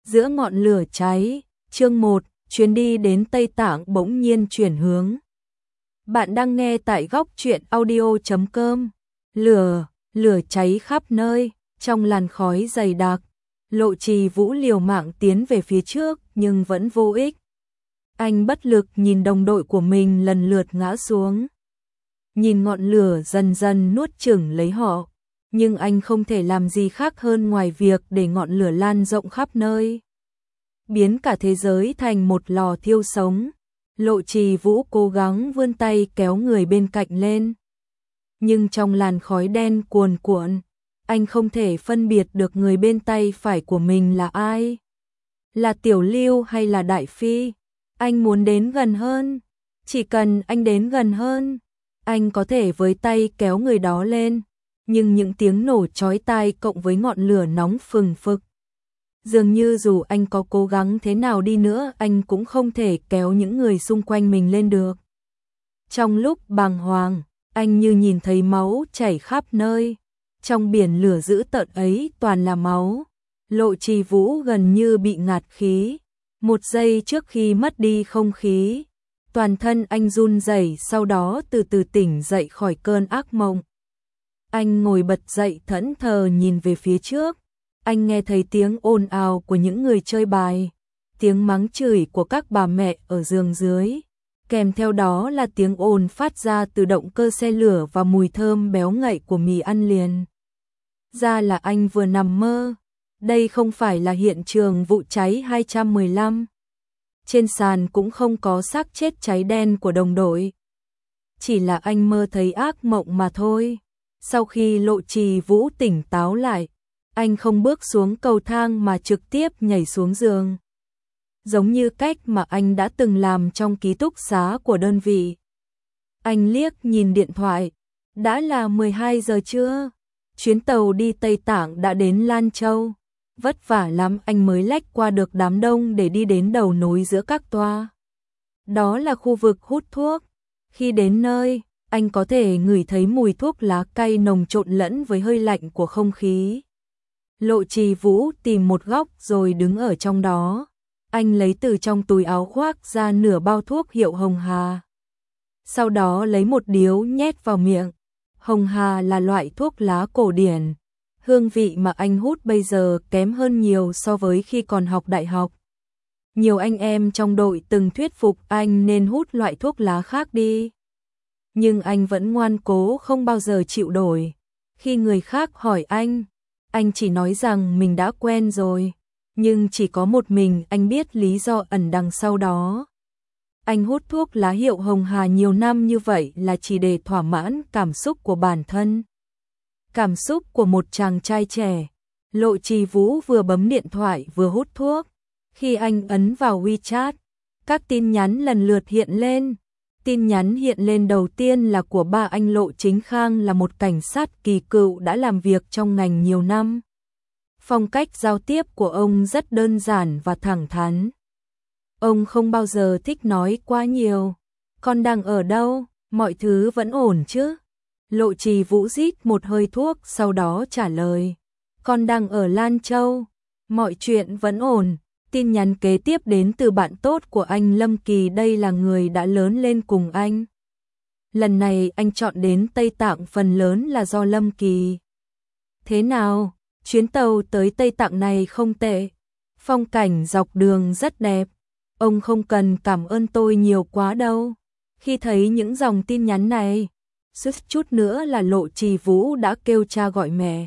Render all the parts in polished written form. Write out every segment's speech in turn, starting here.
Giữa ngọn lửa cháy, chương 1, chuyến đi đến Tây Tạng bỗng nhiên chuyển hướng. Bạn đang nghe tại góc truyện audio.com. Lửa cháy khắp nơi, trong làn khói dày đặc. Lộ Trì Vũ liều mạng tiến về phía trước nhưng vẫn vô ích. Anh bất lực nhìn đồng đội của mình lần lượt ngã xuống. Nhìn ngọn lửa dần dần nuốt chửng lấy họ. Nhưng anh không thể làm gì khác hơn ngoài việc để ngọn lửa lan rộng khắp nơi. Biến cả thế giới thành một lò thiêu sống. Lộ Trì Vũ cố gắng vươn tay kéo người bên cạnh lên. Nhưng trong làn khói đen cuồn cuộn, anh không thể phân biệt được người bên tay phải của mình là ai. Là Tiểu Lưu hay là Đại Phi? Anh muốn đến gần hơn. Chỉ cần anh đến gần hơn, anh có thể với tay kéo người đó lên. Nhưng những tiếng nổ chói tai cộng với ngọn lửa nóng phừng phực. Dường như dù anh có cố gắng thế nào đi nữa, anh cũng không thể kéo những người xung quanh mình lên được. Trong lúc bàng hoàng, anh như nhìn thấy máu chảy khắp nơi. Trong biển lửa dữ tợn ấy toàn là máu. Lộ Trì Vũ gần như bị ngạt khí. Một giây trước khi mất đi không khí, toàn thân anh run rẩy, sau đó từ từ tỉnh dậy khỏi cơn ác mộng. Anh ngồi bật dậy thẫn thờ nhìn về phía trước. Anh nghe thấy tiếng ồn ào của những người chơi bài, tiếng mắng chửi của các bà mẹ ở giường dưới, kèm theo đó là tiếng ồn phát ra từ động cơ xe lửa và mùi thơm béo ngậy của mì ăn liền. Ra là anh vừa nằm mơ. Đây không phải là hiện trường vụ cháy 215. Trên sàn cũng không có xác chết cháy đen của đồng đội. Chỉ là anh mơ thấy ác mộng mà thôi. Sau khi Lộ Trì Vũ tỉnh táo lại, anh không bước xuống cầu thang mà trực tiếp nhảy xuống giường. Giống như cách mà anh đã từng làm trong ký túc xá của đơn vị. Anh liếc nhìn điện thoại. Đã là 12 giờ trưa. Chuyến tàu đi Tây Tạng đã đến Lan Châu. Vất vả lắm anh mới lách qua được đám đông để đi đến đầu nối giữa các toa. Đó là khu vực hút thuốc. Khi đến nơi, anh có thể ngửi thấy mùi thuốc lá cay nồng trộn lẫn với hơi lạnh của không khí. Lộ Trì Vũ tìm một góc rồi đứng ở trong đó. Anh lấy từ trong túi áo khoác ra nửa bao thuốc hiệu Hồng Hà. Sau đó lấy một điếu nhét vào miệng. Hồng Hà là loại thuốc lá cổ điển. Hương vị mà anh hút bây giờ kém hơn nhiều so với khi còn học đại học. Nhiều anh em trong đội từng thuyết phục anh nên hút loại thuốc lá khác đi. Nhưng anh vẫn ngoan cố không bao giờ chịu đổi. Khi người khác hỏi anh chỉ nói rằng mình đã quen rồi. Nhưng chỉ có một mình anh biết lý do ẩn đằng sau đó. Anh hút thuốc lá hiệu Hồng Hà nhiều năm như vậy là chỉ để thỏa mãn cảm xúc của bản thân. Cảm xúc của một chàng trai trẻ. Lộ Trì Vũ vừa bấm điện thoại vừa hút thuốc. Khi anh ấn vào WeChat, các tin nhắn lần lượt hiện lên. Tin nhắn hiện lên đầu tiên là của ba anh Lộ Chính Khang, là một cảnh sát kỳ cựu đã làm việc trong ngành nhiều năm. Phong cách giao tiếp của ông rất đơn giản và thẳng thắn. Ông không bao giờ thích nói quá nhiều. Con đang ở đâu? Mọi thứ vẫn ổn chứ? Lộ Trì Vũ rít một hơi thuốc sau đó trả lời. Con đang ở Lan Châu. Mọi chuyện vẫn ổn. Tin nhắn kế tiếp đến từ bạn tốt của anh Lâm Kỳ, đây là người đã lớn lên cùng anh. Lần này anh chọn đến Tây Tạng phần lớn là do Lâm Kỳ. Thế nào? Chuyến tàu tới Tây Tạng này không tệ. Phong cảnh dọc đường rất đẹp. Ông không cần cảm ơn tôi nhiều quá đâu. Khi thấy những dòng tin nhắn này, suýt chút nữa là Lộ Trì Vũ đã kêu cha gọi mẹ.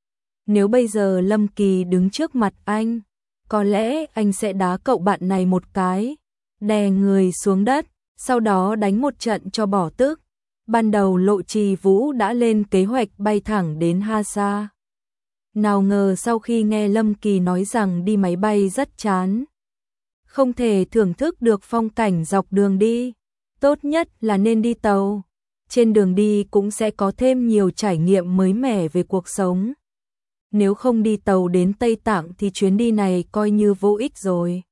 Nếu bây giờ Lâm Kỳ đứng trước mặt anh, có lẽ anh sẽ đá cậu bạn này một cái, đè người xuống đất, sau đó đánh một trận cho bỏ tức. Ban đầu Lộ Trì Vũ đã lên kế hoạch bay thẳng đến Hasa. Nào ngờ sau khi nghe Lâm Kỳ nói rằng đi máy bay rất chán, không thể thưởng thức được phong cảnh dọc đường đi, tốt nhất là nên đi tàu. Trên đường đi cũng sẽ có thêm nhiều trải nghiệm mới mẻ về cuộc sống. Nếu không đi tàu đến Tây Tạng thì chuyến đi này coi như vô ích rồi.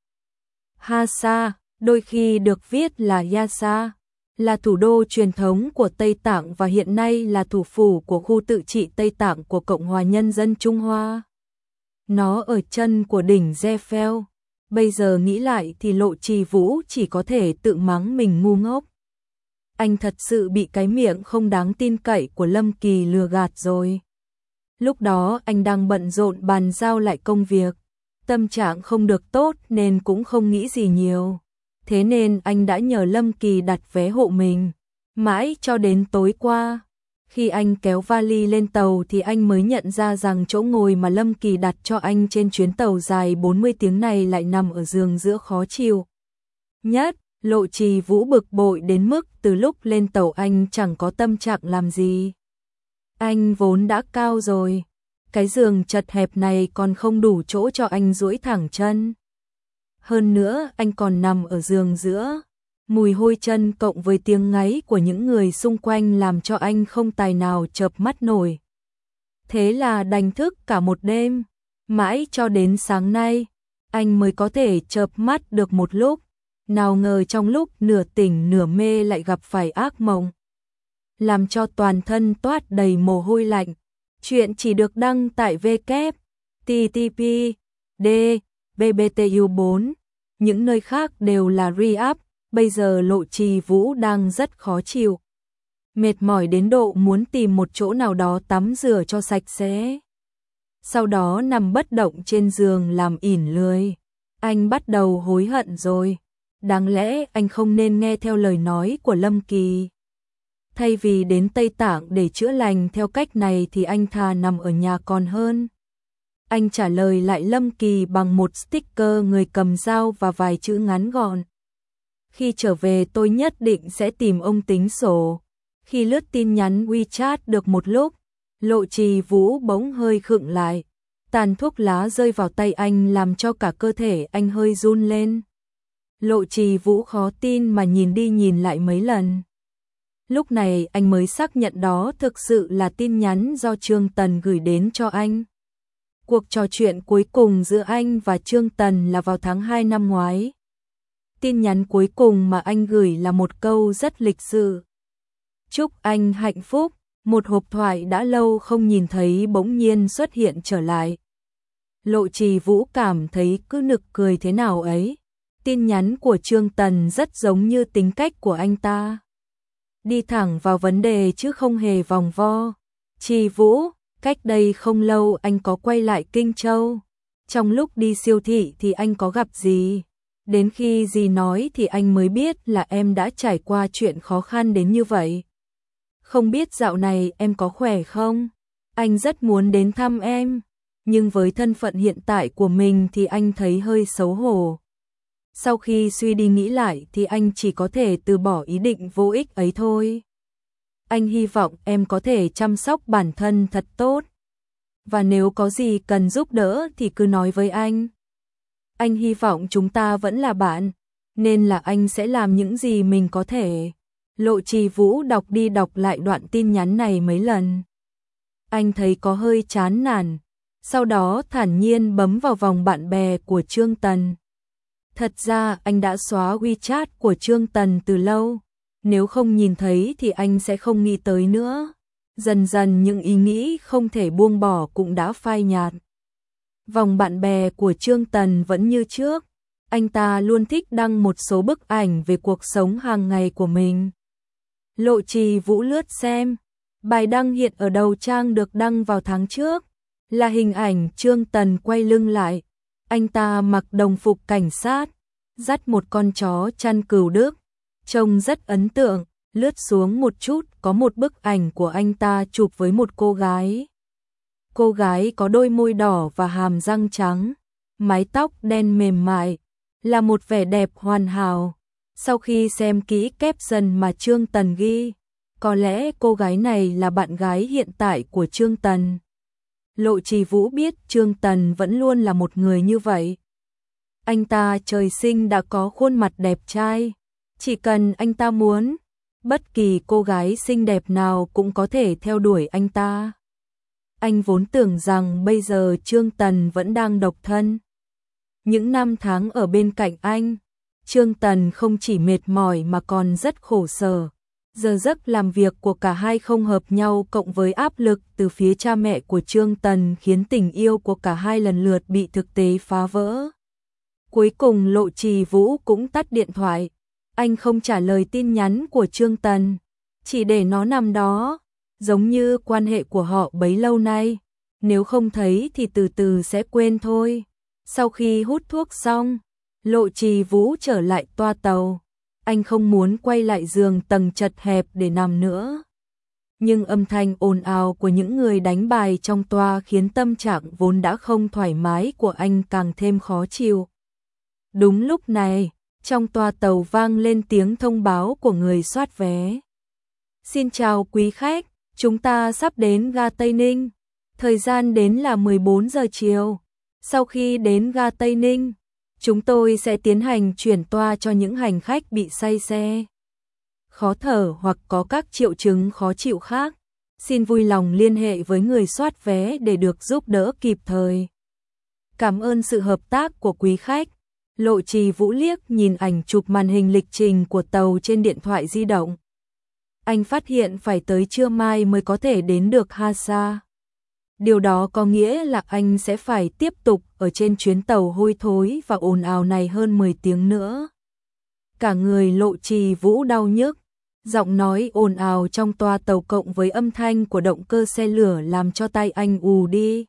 Hasa, đôi khi được viết là Yasa, là thủ đô truyền thống của Tây Tạng và hiện nay là thủ phủ của khu tự trị Tây Tạng của Cộng hòa Nhân dân Trung Hoa. Nó ở chân của đỉnh Eiffel. Bây giờ nghĩ lại thì Lộ Trì Vũ chỉ có thể tự mắng mình ngu ngốc. Anh thật sự bị cái miệng không đáng tin cậy của Lâm Kỳ lừa gạt rồi. Lúc đó anh đang bận rộn bàn giao lại công việc, tâm trạng không được tốt nên cũng không nghĩ gì nhiều. Thế nên anh đã nhờ Lâm Kỳ đặt vé hộ mình. Mãi cho đến tối qua, khi anh kéo vali lên tàu thì anh mới nhận ra rằng chỗ ngồi mà Lâm Kỳ đặt cho anh trên chuyến tàu dài 40 tiếng này lại nằm ở giường giữa khó chịu nhất. Lộ Trì Vũ bực bội đến mức từ lúc lên tàu anh chẳng có tâm trạng làm gì. Anh vốn đã cao rồi, cái giường chật hẹp này còn không đủ chỗ cho anh duỗi thẳng chân. Hơn nữa anh còn nằm ở giường giữa. Mùi hôi chân cộng với tiếng ngáy của những người xung quanh làm cho anh không tài nào chợp mắt nổi. Thế là đành thức cả một đêm, mãi cho đến sáng nay, anh mới có thể chợp mắt được một lúc. Nào ngờ trong lúc nửa tỉnh nửa mê lại gặp phải ác mộng, làm cho toàn thân toát đầy mồ hôi lạnh. Chuyện chỉ được đăng tại www.tpd.bbtu4, những nơi khác đều là re-up. Bây giờ Lộ Trì Vũ đang rất khó chịu, mệt mỏi đến độ muốn tìm một chỗ nào đó tắm rửa cho sạch sẽ. Sau đó nằm bất động trên giường làm ỉn lười. Anh bắt đầu hối hận rồi. Đáng lẽ anh không nên nghe theo lời nói của Lâm Kỳ. Thay vì đến Tây Tạng để chữa lành theo cách này thì anh thà nằm ở nhà còn hơn. Anh trả lời lại Lâm Kỳ bằng một sticker người cầm dao và vài chữ ngắn gọn. Khi trở về tôi nhất định sẽ tìm ông tính sổ. Khi lướt tin nhắn WeChat được một lúc, Lộ Trì Vũ bỗng hơi khựng lại. Tàn thuốc lá rơi vào tay anh làm cho cả cơ thể anh hơi run lên. Lộ Trì Vũ khó tin mà nhìn đi nhìn lại mấy lần. Lúc này anh mới xác nhận đó thực sự là tin nhắn do Trương Tần gửi đến cho anh. Cuộc trò chuyện cuối cùng giữa anh và Trương Tần là vào tháng 2 năm ngoái. Tin nhắn cuối cùng mà anh gửi là một câu rất lịch sự. Chúc anh hạnh phúc, một hộp thoại đã lâu không nhìn thấy bỗng nhiên xuất hiện trở lại. Lộ Trì Vũ cảm thấy cứ nực cười thế nào ấy. Tin nhắn của Trương Tần rất giống như tính cách của anh ta. Đi thẳng vào vấn đề chứ không hề vòng vo. Trì Vũ, cách đây không lâu anh có quay lại Kinh Châu. Trong lúc đi siêu thị thì anh có gặp dì. Đến khi dì nói thì anh mới biết là em đã trải qua chuyện khó khăn đến như vậy. Không biết dạo này em có khỏe không? Anh rất muốn đến thăm em, nhưng với thân phận hiện tại của mình thì anh thấy hơi xấu hổ. Sau khi suy đi nghĩ lại thì anh chỉ có thể từ bỏ ý định vô ích ấy thôi. Anh hy vọng em có thể chăm sóc bản thân thật tốt. Và nếu có gì cần giúp đỡ thì cứ nói với anh. Anh hy vọng chúng ta vẫn là bạn, nên là anh sẽ làm những gì mình có thể. Lộ Trì Vũ đọc đi đọc lại đoạn tin nhắn này mấy lần. Anh thấy có hơi chán nản, sau đó thản nhiên bấm vào vòng bạn bè của Trương Tần. Thật ra anh đã xóa WeChat của Trương Tần từ lâu, nếu không nhìn thấy thì anh sẽ không nghĩ tới nữa. Dần dần những ý nghĩ không thể buông bỏ cũng đã phai nhạt. Vòng bạn bè của Trương Tần vẫn như trước, anh ta luôn thích đăng một số bức ảnh về cuộc sống hàng ngày của mình. Lộ Trì Vũ lướt xem, bài đăng hiện ở đầu trang được đăng vào tháng trước, là hình ảnh Trương Tần quay lưng lại. Anh ta mặc đồng phục cảnh sát, dắt một con chó chăn cừu Đức, trông rất ấn tượng. Lướt xuống một chút có một bức ảnh của anh ta chụp với một cô gái. Cô gái có đôi môi đỏ và hàm răng trắng, mái tóc đen mềm mại, là một vẻ đẹp hoàn hảo. Sau khi xem kỹ caption mà Trương Tần ghi, có lẽ cô gái này là bạn gái hiện tại của Trương Tần. Lộ Trì Vũ biết Trương Tần vẫn luôn là một người như vậy. Anh ta trời sinh đã có khuôn mặt đẹp trai, chỉ cần anh ta muốn, bất kỳ cô gái xinh đẹp nào cũng có thể theo đuổi anh ta. Anh vốn tưởng rằng bây giờ Trương Tần vẫn đang độc thân. Những năm tháng ở bên cạnh anh, Trương Tần không chỉ mệt mỏi mà còn rất khổ sở. Giờ giấc làm việc của cả hai không hợp nhau cộng với áp lực từ phía cha mẹ của Trương Tần khiến tình yêu của cả hai lần lượt bị thực tế phá vỡ. Cuối cùng Lộ Trì Vũ cũng tắt điện thoại. Anh không trả lời tin nhắn của Trương Tần, chỉ để nó nằm đó, giống như quan hệ của họ bấy lâu nay. Nếu không thấy thì từ từ sẽ quên thôi. Sau khi hút thuốc xong, Lộ Trì Vũ trở lại toa tàu. Anh không muốn quay lại giường tầng chật hẹp để nằm nữa. Nhưng âm thanh ồn ào của những người đánh bài trong toa khiến tâm trạng vốn đã không thoải mái của anh càng thêm khó chịu. Đúng lúc này, trong toa tàu vang lên tiếng thông báo của người soát vé. Xin chào quý khách, chúng ta sắp đến ga Tây Ninh. Thời gian đến là 14 giờ chiều. Sau khi đến ga Tây Ninh, chúng tôi sẽ tiến hành chuyển toa cho những hành khách bị say xe, khó thở hoặc có các triệu chứng khó chịu khác. Xin vui lòng liên hệ với người soát vé để được giúp đỡ kịp thời. Cảm ơn sự hợp tác của quý khách. Lộ Trì Vũ liếc nhìn ảnh chụp màn hình lịch trình của tàu trên điện thoại di động. Anh phát hiện phải tới trưa mai mới có thể đến được Hasa. Điều đó có nghĩa là anh sẽ phải tiếp tục ở trên chuyến tàu hôi thối và ồn ào này hơn 10 tiếng nữa. Cả người Lộ Trì Vũ đau nhức, giọng nói ồn ào trong toa tàu cộng với âm thanh của động cơ xe lửa làm cho tai anh ù đi.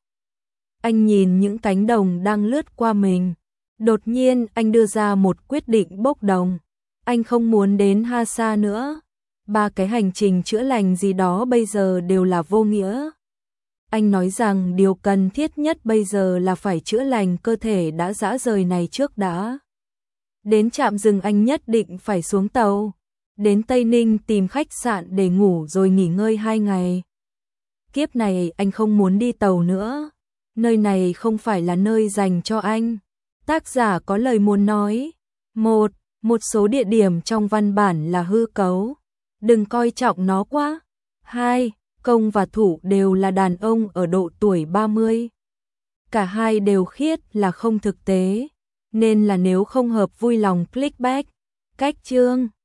Anh nhìn những cánh đồng đang lướt qua mình. Đột nhiên anh đưa ra một quyết định bốc đồng. Anh không muốn đến Hasa nữa. 3 cái hành trình chữa lành gì đó bây giờ đều là vô nghĩa. Anh nói rằng điều cần thiết nhất bây giờ là phải chữa lành cơ thể đã rã rời này trước đã. Đến trạm dừng anh nhất định phải xuống tàu. Đến Tây Ninh tìm khách sạn để ngủ rồi nghỉ ngơi 2 ngày. Kiếp này anh không muốn đi tàu nữa. Nơi này không phải là nơi dành cho anh. Tác giả có lời muốn nói. Một số địa điểm trong văn bản là hư cấu. Đừng coi trọng nó quá. 2. Công và thủ đều là đàn ông ở độ tuổi 30. Cả hai đều khiết là không thực tế. Nên là nếu không hợp vui lòng click back. Cách chương